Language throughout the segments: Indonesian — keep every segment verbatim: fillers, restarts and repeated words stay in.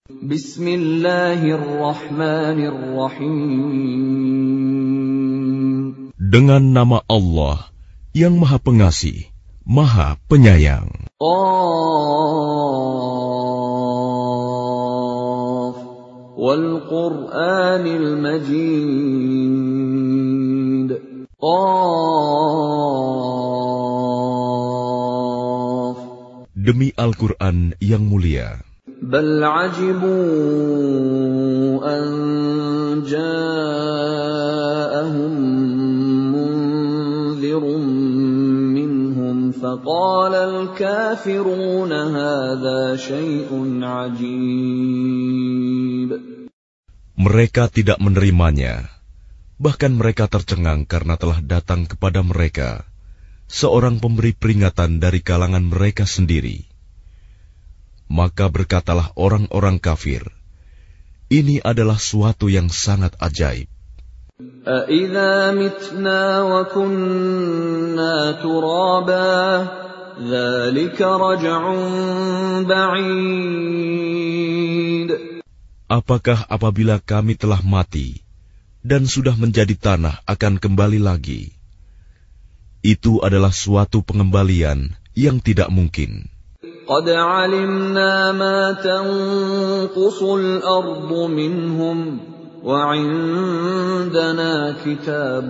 Bismillahirrahmanirrahim. Dengan nama Allah yang Maha Pengasih, Maha Penyayang. Qaf wal Qur'anil Majid. Qaf. Demi Al-Quran yang mulia. Bal ajibu an ja'ahum munzirun minhum faqala al-kafiruna hadha syai'un ajib. Mereka tidak menerimanya, bahkan mereka tercengang karena telah datang kepada mereka seorang pemberi peringatan dari kalangan mereka sendiri. Maka berkatalah orang-orang kafir, ini adalah suatu yang sangat ajaib. أَإِذَا مِتْنَا وَكُنَّا تُرَابًا ذَلِكَ رَجْعٌ بَعِيدٌ. Apakah apabila kami telah mati dan sudah menjadi tanah akan kembali lagi? Itu adalah suatu pengembalian yang tidak mungkin. قَدْ عَلِمْنَا مَا تَنْقُصُ الْأَرْضُ مِنْهُمْ وَعِنْدَنَا كِتَابٌ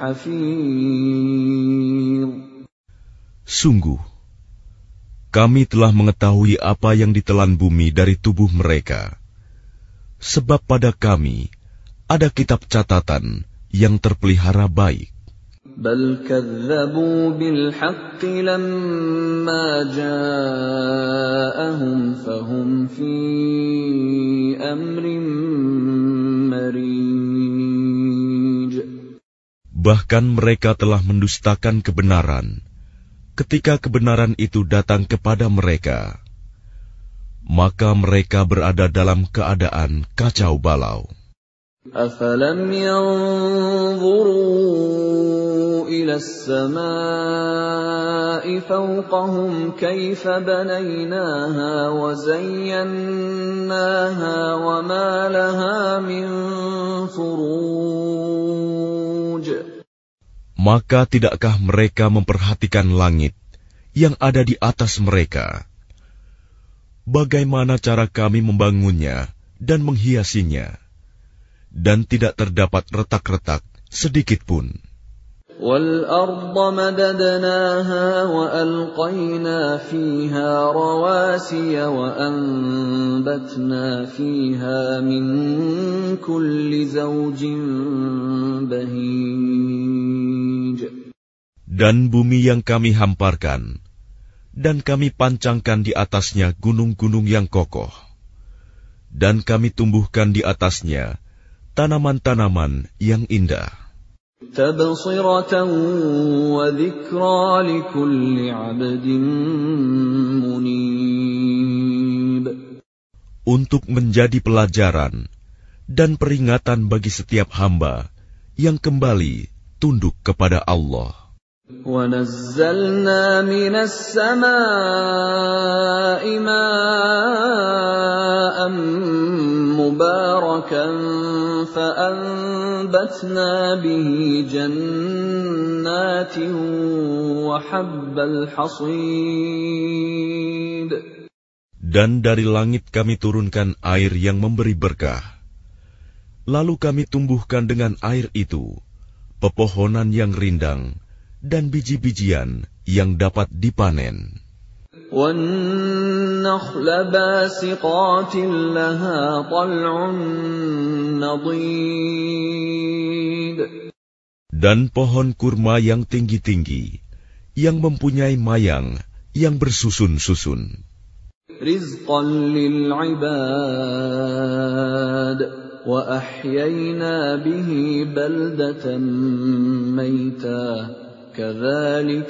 حَفِيظٌ. Sungguh, kami telah mengetahui apa yang ditelan bumi dari tubuh mereka. Sebab pada kami ada kitab catatan yang terpelihara baik. بل كذبوا بالحق لما جاءهم فهم في أمر مريج. Bahkan mereka telah mendustakan kebenaran ketika kebenaran itu datang kepada mereka. Maka mereka berada dalam keadaan kacau balau. أَفَلَمْ يَنْظُرُوا إِلَى السَّمَاءِ فَوْقَهُمْ كَيْفَ بَنَيْنَاهَا وَزَيَّنَّاهَا وَمَا لَهَا مِنْ فُرُوجٍ. Maka tidakkah mereka memperhatikan langit yang ada di atas mereka? Bagaimana cara kami membangunnya dan menghiasinya? Dan tidak terdapat retak-retak sedikit pun. وَالْأَرْضَ مَدَدْنَاهَا وَأَلْقَيْنَا فِيهَا رَوَاسِيَ وَأَنبَتْنَا فِيهَا مِنْ كُلِّ زَوْجٍ بَهِيجٍ. Dan bumi yang kami hamparkan, dan kami pancangkan di atasnya gunung-gunung yang kokoh, dan kami tumbuhkan di atasnya tanaman-tanaman yang indah. Tabsiratan wa dzikra likulli 'abdin munib. Untuk menjadi pelajaran dan peringatan bagi setiap hamba yang kembali tunduk kepada Allah. Wa nazzalna minas samaa'i ma'an mubarakan فَأَنبَتْنَا بِهِ جَنَّاتٍ وَحَبَّ الْحَصِيدِ. Dan dari langit kami turunkan air yang memberi berkah. Lalu kami tumbuhkan dengan air itu pepohonan yang rindang dan biji-bijian yang dapat dipanen. وَالنَّخْلَ بَاسِقَاتٍ لَهَا طَلْعٌ نَضِيدٌ. Dan pohon kurma yang tinggi-tinggi, yang mempunyai mayang yang bersusun-susun. رِزْقًا لِلْعِبَادِ وَأَحْيَيْنَا بِهِ بَلْدَةً مَيْتًا كَذَلِكَ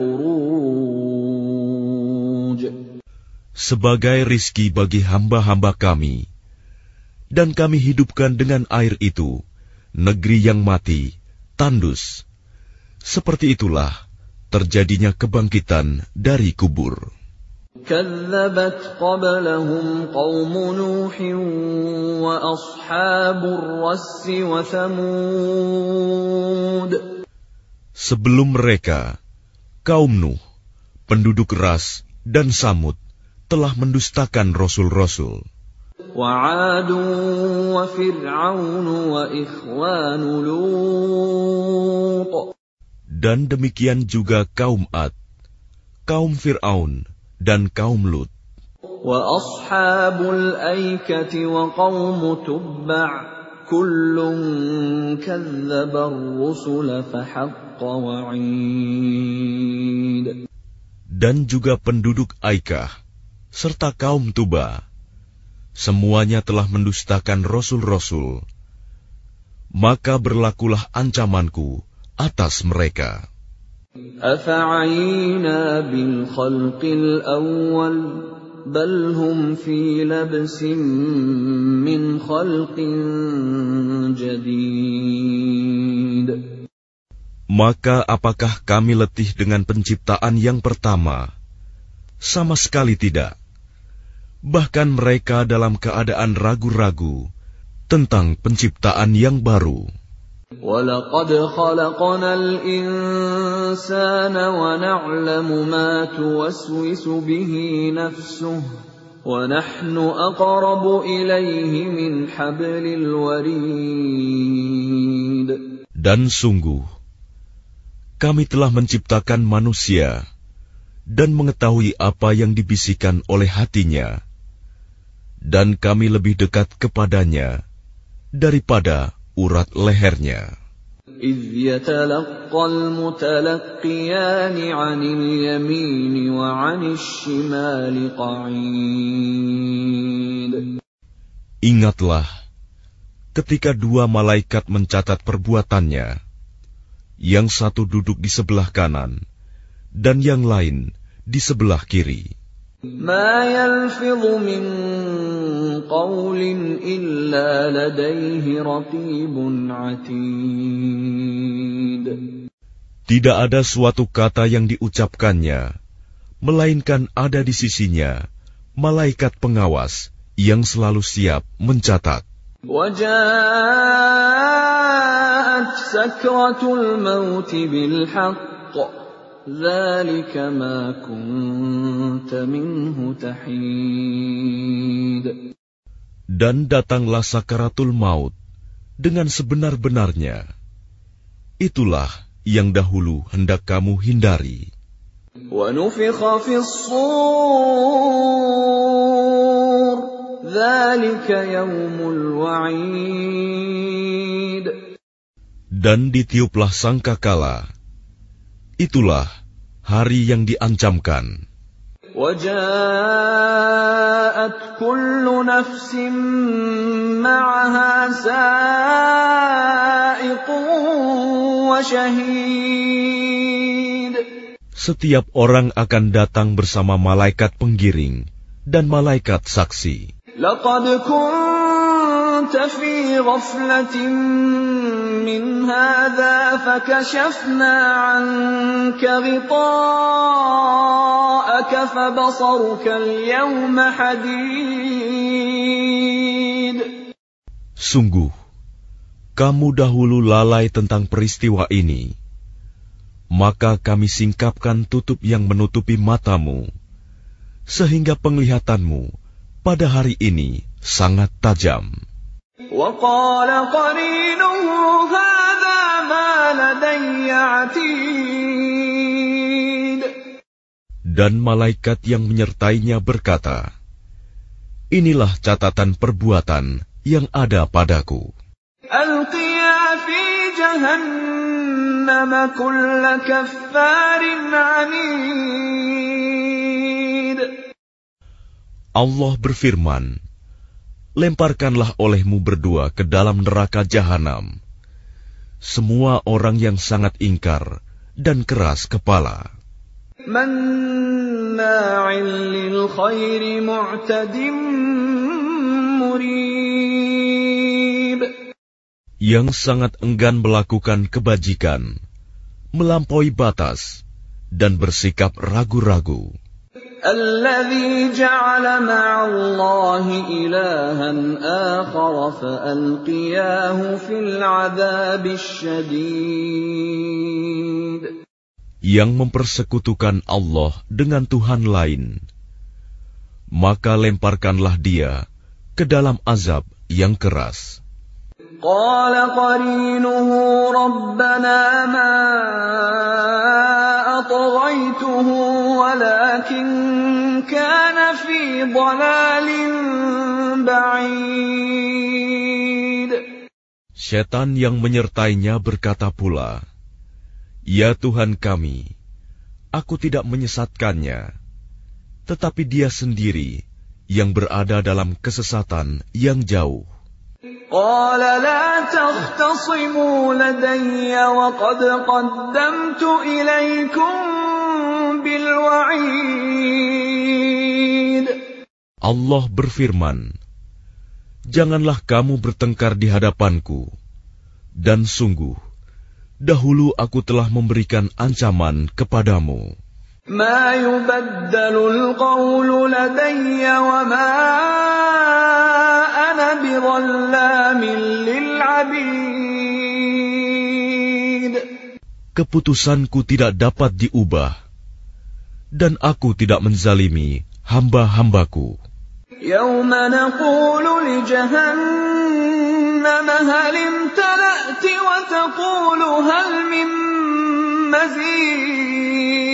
الْخُرُوجُ. Sebagai rizki bagi hamba-hamba kami, dan kami hidupkan dengan air itu negeri yang mati, tandus. Seperti itulah terjadinya kebangkitan dari kubur. كذبت قبلهم قوم نوح وأصحاب الرس وثمود. Sebelum mereka, kaum Nuh, penduduk Ras dan Samud telah mendustakan rasul-rasul. وعاد وفرعون وإخوان لوط. Dan demikian juga kaum Ad, kaum Fir'aun, dan kaum Lut. وأصحاب الأيكة وقوم تبع كل كذب الرسل فحق وعيد. Dan juga penduduk Aikah, serta kaum Tuba, semuanya telah mendustakan rasul-rasul, maka berlakulah ancamanku atas mereka. أفعينا بالخلق الأول بل هم في لبس من خلق جديد. Maka apakah kami letih dengan penciptaan yang pertama? Sama sekali tidak. Bahkan mereka dalam keadaan ragu-ragu tentang penciptaan yang baru. وَلَقَدْ خَلَقْنَا الْإِنسَانَ وَنَعْلَمُ مَا تُوَسْوِسُ بِهِ نَفْسُهُ وَنَحْنُ أَقْرَبُ إِلَيْهِ مِنْ حَبْلِ الْوَرِيدِ. Dan sungguh, kami telah menciptakan manusia dan mengetahui apa yang dibisikkan oleh hatinya, dan kami lebih dekat kepadanya daripada urat lehernya. إِذْ يَتَلَقَّى الْمُتَلَقِّيَانِ عَنِ الْيَمِينِ وَعَنِ الشِّمَالِ قَعِيدٌ. Ingatlah ketika dua malaikat mencatat perbuatannya, yang satu duduk di sebelah kanan dan yang lain di sebelah kiri. مَا يَلْفِظُ مِنْ قَوْلٍ إِلَّا لَدَيْهِ رَقِيبٌ عَتِيدٌ. Tidak ada suatu kata yang diucapkannya, melainkan ada di sisinya malaikat pengawas yang selalu siap mencatat. وَجَاءَتْ سَكْرَةُ الْمَوْتِ بِالْحَقِّ ذَلِكَ مَا كُنْتَ مِنْهُ تَحِيدٌ. Dan datanglah sakaratul maut dengan sebenar-benarnya. Itulah yang dahulu hendak kamu hindari. وَنُفِخَ فِي الصُّورِ ذَلِكَ يَوْمُ الْوَعِيدِ. Dan ditiuplah sangkakala. Itulah hari yang diancamkan. وَجَاءَتْ كُلُّ نَفْسٍ مَّعَهَا سَائِقٌ وَشَهِيدٌ. Setiap orang akan datang bersama malaikat penggiring dan malaikat saksi. لَقَدْ كُنتَ فِي غَفْلَةٍ مِّنْ هَذَا فَكَشَفْنَا عَنكَ غِطَاءَكَ فَبَصَرُكَ الْيَوْمَ حَدِيدٌ. Sungguh, kamu dahulu lalai tentang peristiwa ini. Maka kami singkapkan tutup yang menutupi matamu, sehingga penglihatanmu pada hari ini sangat tajam. وَقَالَ قَرِينُهُ هَذَا مَا لَدَيَّ عَتِيدٌ. Dan malaikat yang menyertainya berkata, inilah catatan perbuatan yang ada padaku. أَلْقِيَا فِي جَهَنَّمَ كُلَّ كَفَّارٍ عَنِيدٍ. Allah berfirman, lemparkanlah olehmu berdua ke dalam neraka jahanam semua orang yang sangat ingkar dan keras kepala, مَنَّاعٍ لِلْخَيْرِ مُعْتَدٍ مُرِيبٍ. yang sangat enggan melakukan kebajikan, melampaui batas, dan bersikap ragu-ragu. الذي جعل مع الله إلها آخر فألقياه في العذاب الشديد. Yang mempersekutukan Allah dengan Tuhan lain, maka lemparkanlah dia ke dalam azab yang keras. قال قرينه ربنا ما أطغيته ولكن كان في ضلال بعيد. Setan yang menyertainya berkata pula, "Ya Tuhan kami, aku tidak menyesatkannya, tetapi dia sendiri yang berada dalam kesesatan yang jauh." قال لا تختصموا لدي وقد قدمت إليكم بالوعيد. Allah berfirman, "Janganlah kamu bertengkar di hadapanku, dan sungguh, dahulu aku telah memberikan ancaman kepadamu." ما يبدل القول لدي وما أنا بظلام للعبيد. Keputusanku tidak dapat diubah, dan aku tidak menzalimi hamba-hambaku. يوم نقول لجهنم هل امتلأت وتقول هل من مزيد.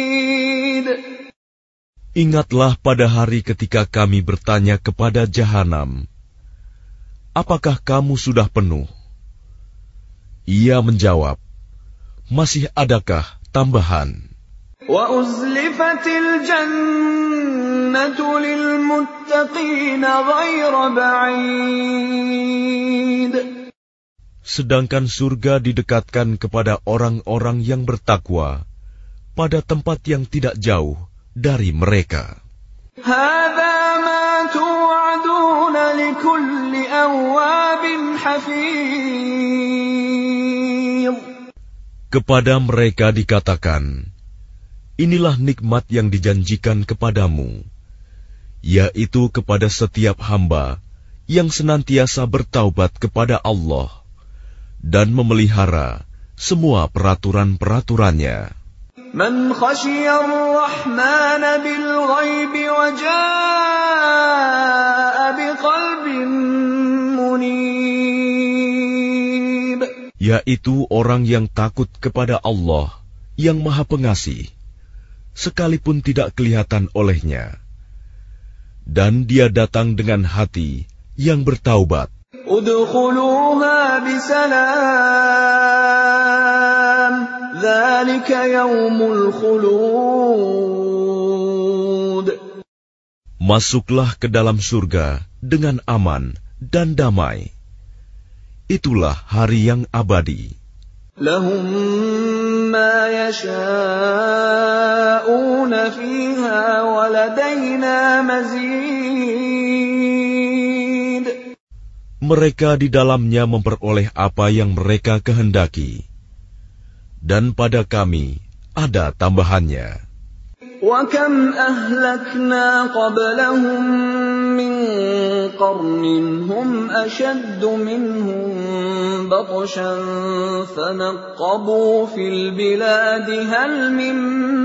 Ingatlah pada hari ketika kami bertanya kepada Jahanam, "Apakah kamu sudah penuh?" Ia menjawab, "Masih adakah tambahan?" وَأُزْلِفَتِ الْجَنَّةُ لِلْمُتَّقِينَ غَيْرَ بَعِيدٍ. Sedangkan surga didekatkan kepada orang-orang yang bertakwa pada tempat yang tidak jauh dari mereka. هَذَا مَا تُوعَدُونَ لِكُلِّ أَوَّابٍ حَفِيظٍ. Kepada mereka dikatakan, inilah nikmat yang dijanjikan kepadamu, yaitu kepada setiap hamba yang senantiasa bertaubat kepada Allah dan memelihara semua peraturan-peraturannya. من خشي الرحمن بالغيب وجاء بقلب منيب. Yaitu orang yang takut kepada Allah yang Maha Pengasih, sekalipun tidak kelihatan olehnya, dan dia datang dengan hati yang bertaubat. Udkhuluha bisalam, dzalika yaumul khulud. Masuklah ke dalam surga dengan aman dan damai. Itulah hari yang abadi. Lahum ma yasha'una fiha wa ladaina mazid. Mereka di dalamnya memperoleh apa yang mereka kehendaki, dan pada kami ada tambahannya. Wa kam ahlakna qablahum min qarnin hum ashaddu minhum batshan fanaqqabu fil biladi hal min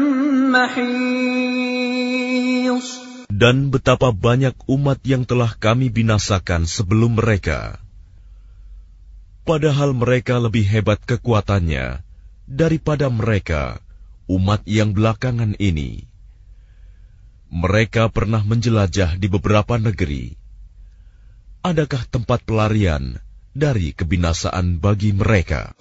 mahis. Dan betapa banyak umat yang telah kami binasakan sebelum mereka, padahal mereka lebih hebat kekuatannya daripada mereka, umat yang belakangan ini. Mereka pernah menjelajah di beberapa negeri. Adakah tempat pelarian dari kebinasaan bagi mereka?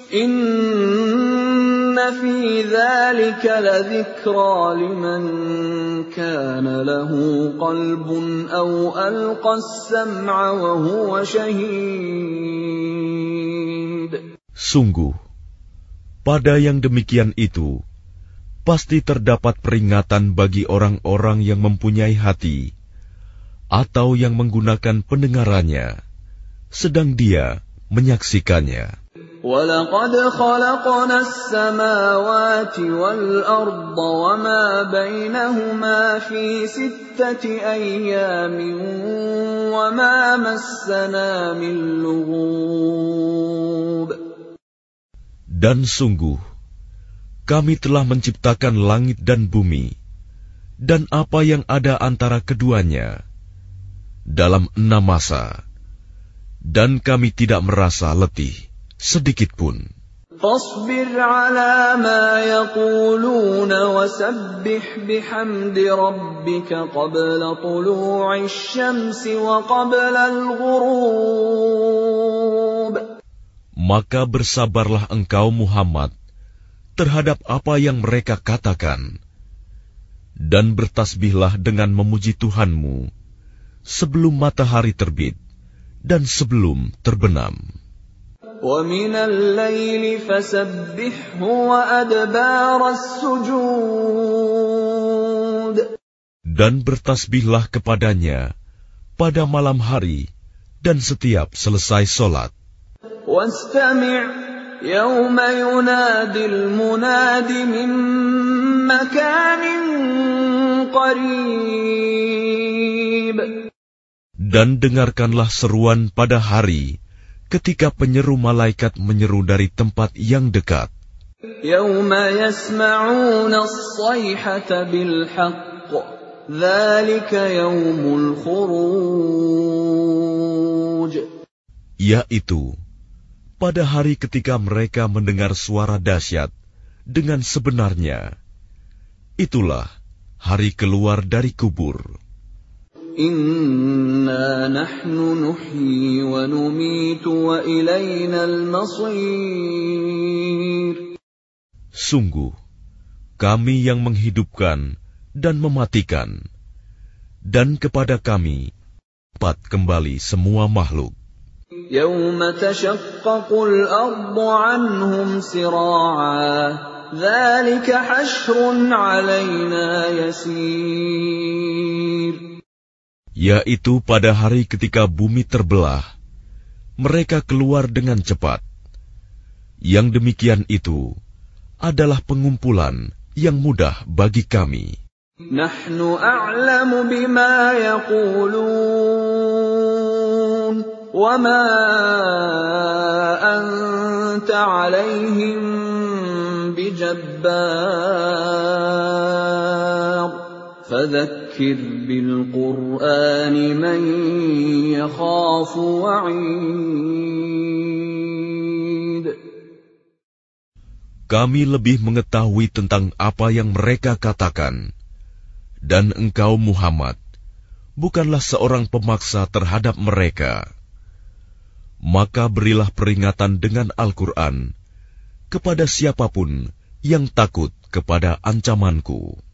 Inna fi dzalika ladzikra liman kana lahu qalbun aw alqa as-sam'a wa huwa shahid. Sungguh, pada yang demikian itu pasti terdapat peringatan bagi orang-orang yang mempunyai hati atau yang menggunakan pendengarannya, sedang dia menyaksikannya. وَلَقَدْ خَلَقْنَا السَّمَاوَاتِ وَالْأَرْضَ وَمَا بَيْنَهُمَا فِي سِتَّةِ أَيَّامٍ وَمَا مَسَّنَا مِن لُّغُوبٍ. Dan sungguh, kami telah menciptakan langit dan bumi, dan apa yang ada antara keduanya, dalam enam masa, dan kami tidak merasa letih sedikitpun. فاصبر على ما يقولون وسبح بحمد ربك قبل طلوع الشمس وقبل الغروب. Maka bersabarlah engkau Muhammad terhadap apa yang mereka katakan, dan bertasbihlah dengan memuji Tuhanmu sebelum matahari terbit dan sebelum terbenam. وَمِنَ اللَّيْلِ فَسَبِّحْهُ وَأَدْبَارَ السُّجُودِ. Dan bertasbihlah kepadanya pada malam hari dan setiap selesai solat. وَاسْتَمِعْ يَوْمَ يُنَادِ الْمُنَادِ مِن مَّكَانٍ قَرِيبٍ. Dan dengarkanlah seruan pada hari ketika penyeru malaikat menyeru dari tempat yang dekat. يَوْمَ يَسْمَعُونَ الصَّيْحَةَ بِالْحَقِّ ذَلِكَ يَوْمُ الْخُرُوجِ. Yaitu pada hari ketika mereka mendengar suara dahsyat dengan sebenarnya, itulah hari keluar dari kubur. Inna nahnu nuhyi wa numitu wa ilayna al-masir. Sungguh, kami yang menghidupkan dan mematikan, dan kepada kami dapat kembali semua makhluk. Yawma tashaqqaqul ardu anhum sira'a, dzalika hashrun 'alaina yasir. Yaitu pada hari ketika bumi terbelah, mereka keluar dengan cepat. Yang demikian itu adalah pengumpulan yang mudah bagi kami. Nahnu a'lamu bima yaqulun, wa ma anta 'alaihim bijabbar. فذكر بالقرآن من يخاف وعيد. Kami lebih mengetahui tentang apa yang mereka katakan, dan engkau Muhammad bukanlah seorang pemaksa terhadap mereka. Maka berilah peringatan dengan Al-Quran kepada siapapun yang takut kepada ancamanku.